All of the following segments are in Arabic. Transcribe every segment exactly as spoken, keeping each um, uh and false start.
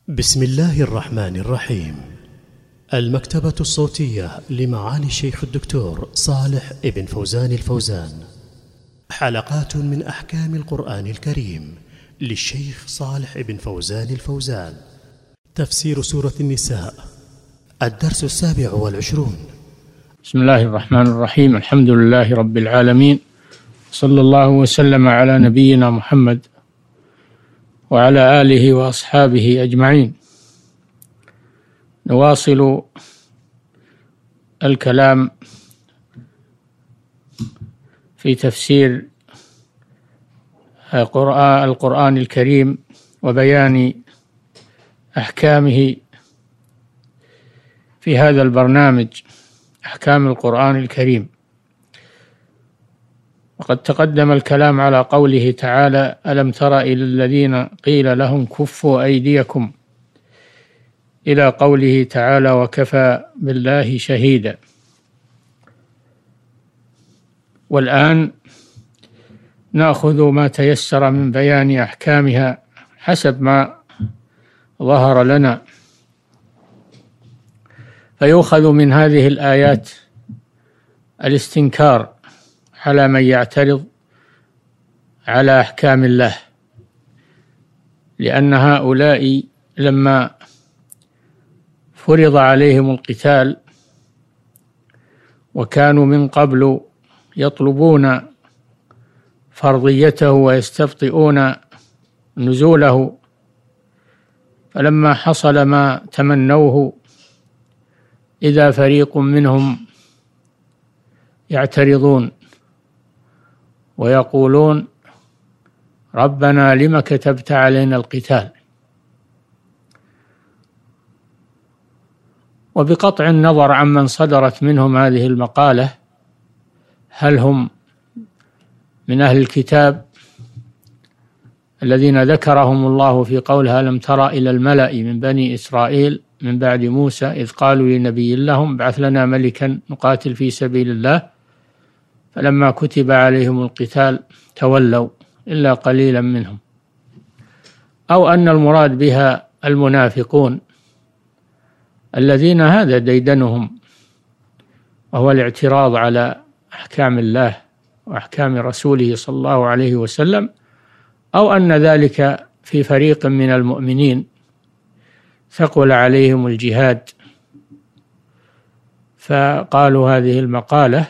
بسم الله الرحمن الرحيم. المكتبة الصوتية لمعالي الشيخ الدكتور صالح ابن فوزان الفوزان، حلقات من أحكام القرآن الكريم للشيخ صالح ابن فوزان الفوزان. تفسير سورة النساء، الدرس السابع والعشرون. بسم الله الرحمن الرحيم. الحمد لله رب العالمين، صلى الله وسلم على نبينا محمد وعلى آله وأصحابه أجمعين. نواصل الكلام في تفسير القرآن الكريم وبيان أحكامه في هذا البرنامج، أحكام القرآن الكريم. وقد تقدم الكلام على قوله تعالى: ألم تر إلى الذين قيل لهم كفوا أيديكم، إلى قوله تعالى: وكفى بالله شهيدا. والآن نأخذ ما تيسر من بيان أحكامها حسب ما ظهر لنا. فيؤخذ من هذه الآيات الاستنكار على من يعترض على أحكام الله، لأن هؤلاء لما فرض عليهم القتال وكانوا من قبل يطلبون فرضيته ويستبطئون نزوله، فلما حصل ما تمنوه إذا فريق منهم يعترضون ويقولون: ربنا لم كتبت علينا القتال. وبقطع النظر عمن صدرت منهم هذه المقالة، هل هم من أهل الكتاب الذين ذكرهم الله في قوله: ألم تر إلى الملأ من بني إسرائيل من بعد موسى إذ قالوا لنبي لهم ابعث لنا ملكا نقاتل في سبيل الله فلما كتب عليهم القتال تولوا إلا قليلا منهم. أو أن المراد بها المنافقون الذين هذا ديدنهم، وهو الاعتراض على أحكام الله وأحكام رسوله صلى الله عليه وسلم. أو أن ذلك في فريق من المؤمنين ثقل عليهم الجهاد فقالوا هذه المقالة.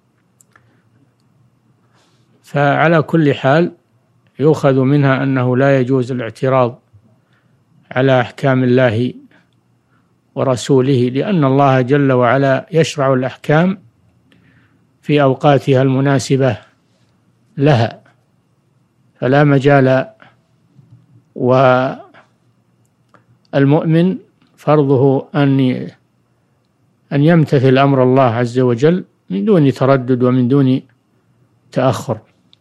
فعلى كل حال يؤخذ منها أنه لا يجوز الاعتراض على أحكام الله ورسوله، لأن الله جل وعلا يشرع الأحكام في أوقاتها المناسبة لها، فلا مجال. والمؤمن فرضه أن أن يمتثل أمر الله عز وجل من دون تردد ومن دون تأخر.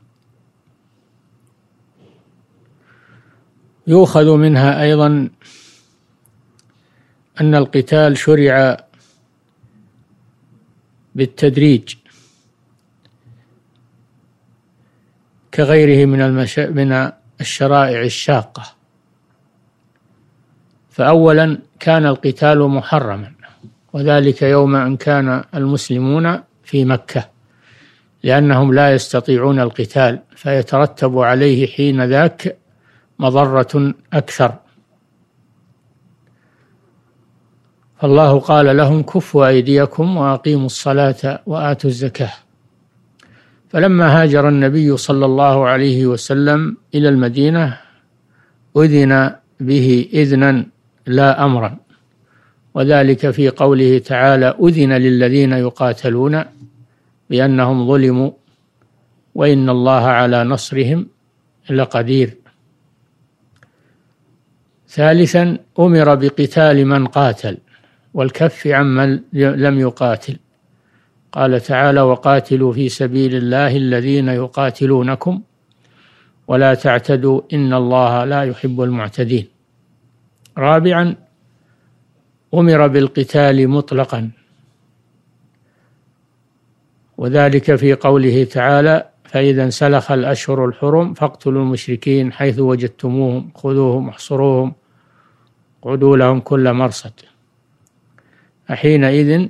يؤخذ منها أيضا أن القتال شرع بالتدريج كغيره من المش... من الشرائع الشاقة. فأولا كان القتال محرما، وذلك يوم أن كان المسلمون في مكة، لأنهم لا يستطيعون القتال فيترتب عليه حين ذاك مضرة أكثر. فالله قال لهم: كفوا أيديكم وأقيموا الصلاة وآتوا الزكاة. فلما هاجر النبي صلى الله عليه وسلم إلى المدينة أذن به إذنا لا أمرا، وذلك في قوله تعالى: أذن للذين يقاتلون بأنهم ظلموا وإن الله على نصرهم لقدير. ثالثا أمر بقتال من قاتل والكف عمن لم يقاتل. قال تعالى: وقاتلوا في سبيل الله الذين يقاتلونكم ولا تعتدوا إن الله لا يحب المعتدين. رابعا أمر بالقتال مطلقا، وذلك في قوله تعالى: فإذا انسلخ الأشهر الحرم فاقتلوا المشركين حيث وجدتموهم خذوهم واحصروهم اقعدوا لهم كل مرصد. حينئذ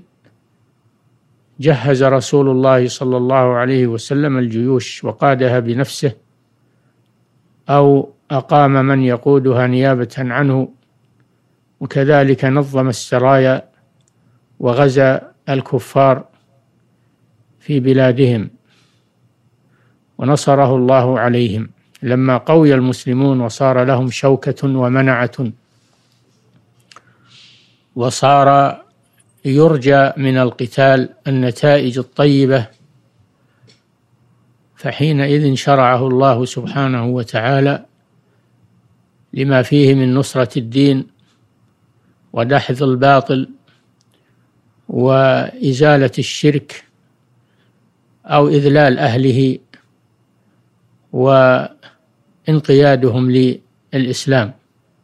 جهز رسول الله صلى الله عليه وسلم الجيوش وقادها بنفسه أو أقام من يقودها نيابة عنه، وكذلك نظم السرايا وغزا الكفار في بلادهم ونصره الله عليهم لما قوي المسلمون وصار لهم شوكة ومنعة، وصار يرجى من القتال النتائج الطيبة. فحينئذ شرعه الله سبحانه وتعالى لما فيه من نصرة الدين ودحض الباطل وإزالة الشرك أو إذلال أهله وانقيادهم للإسلام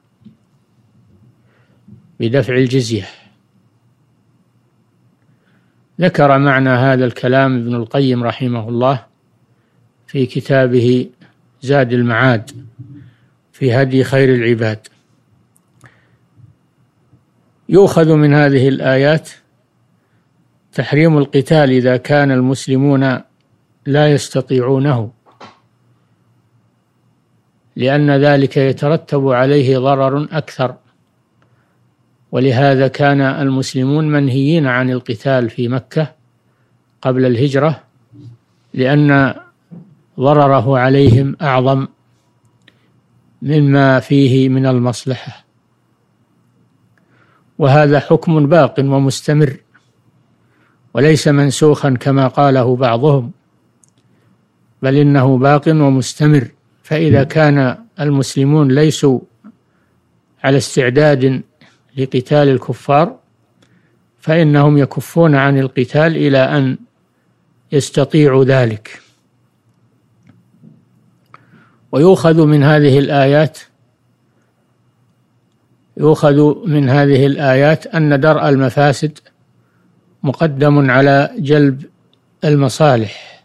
بدفع الجزية. ذكر معنى هذا الكلام ابن القيم رحمه الله في كتابه زاد المعاد في هدي خير العباد. يؤخذ من هذه الآيات تحريم القتال إذا كان المسلمون لا يستطيعونه، لأن ذلك يترتب عليه ضرر أكثر، ولهذا كان المسلمون منهيين عن القتال في مكة قبل الهجرة، لأن ضرره عليهم أعظم مما فيه من المصلحة. وهذا حكم باق ومستمر وليس منسوخا كما قاله بعضهم، بل إنه باق ومستمر. فإذا كان المسلمون ليسوا على استعداد لقتال الكفار فإنهم يكفون عن القتال إلى أن يستطيعوا ذلك. ويؤخذ من هذه الآيات يؤخذ من هذه الآيات أن درء المفاسد مقدم على جلب المصالح،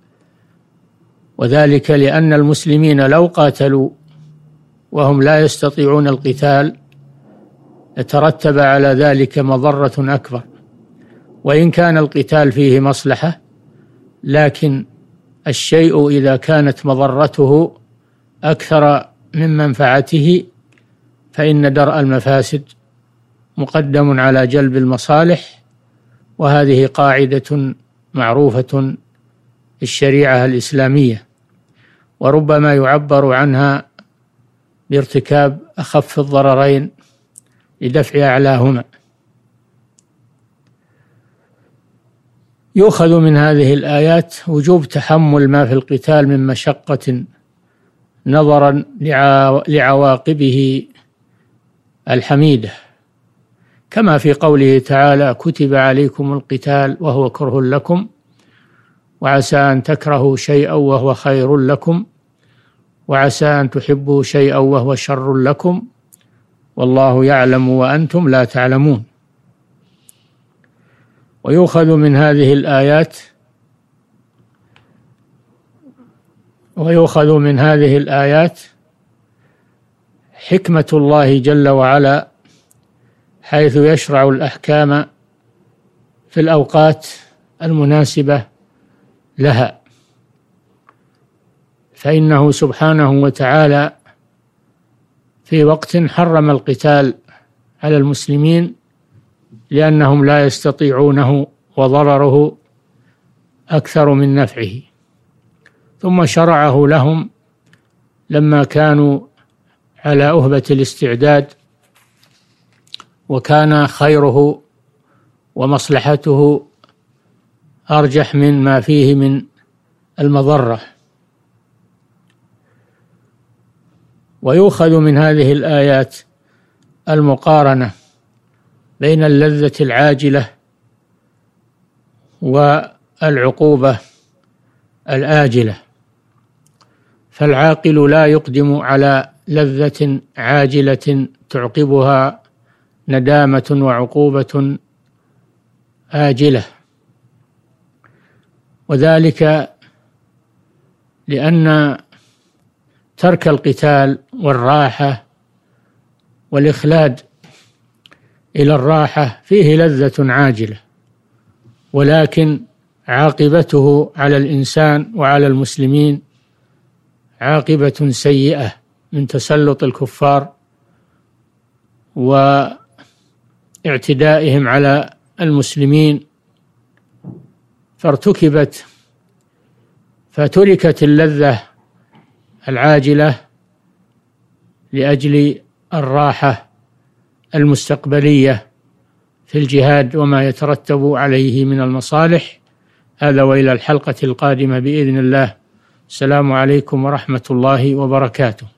وذلك لأن المسلمين لو قاتلوا وهم لا يستطيعون القتال يترتب على ذلك مضرة أكبر، وإن كان القتال فيه مصلحة، لكن الشيء إذا كانت مضرته أكثر من منفعته فإن درء المفاسد مقدم على جلب المصالح، وهذه قاعدة معروفة في الشريعة الإسلامية، وربما يعبر عنها بارتكاب أخف الضررين لدفع أعلاهما. يؤخذ من هذه الآيات وجوب تحمل ما في القتال من مشقة نظرا لعواقبه الحميدة، كما في قوله تعالى: كتب عليكم القتال وهو كره لكم وعسى أن تكرهوا شيئا وهو خير لكم وعسى أن تحبوا شيئا وهو شر لكم والله يعلم وأنتم لا تعلمون. ويؤخذ من هذه الآيات ويؤخذ من هذه الآيات حكمة الله جل وعلا حيث يشرع الأحكام في الأوقات المناسبة لها، فإنه سبحانه وتعالى في وقت حرم القتال على المسلمين لأنهم لا يستطيعونه وضرره أكثر من نفعه، ثم شرعه لهم لما كانوا على أهبة الاستعداد وكان خيره ومصلحته أرجح من ما فيه من المضرة. ويؤخذ من هذه الآيات المقارنة بين اللذة العاجلة والعقوبة الآجلة، فالعاقل لا يقدم على لذة عاجلة تعقبها ندامة وعقوبة آجلة، وذلك لأن ترك القتال والراحة والإخلاد إلى الراحة فيه لذة عاجلة، ولكن عاقبته على الإنسان وعلى المسلمين عاقبة سيئة من تسلط الكفار واعتدائهم على المسلمين، فارتكبت فتركت اللذة العاجلة لأجل الراحة المستقبلية في الجهاد وما يترتب عليه من المصالح. هذا وإلى الحلقة القادمة بإذن الله. السلام عليكم ورحمة الله وبركاته.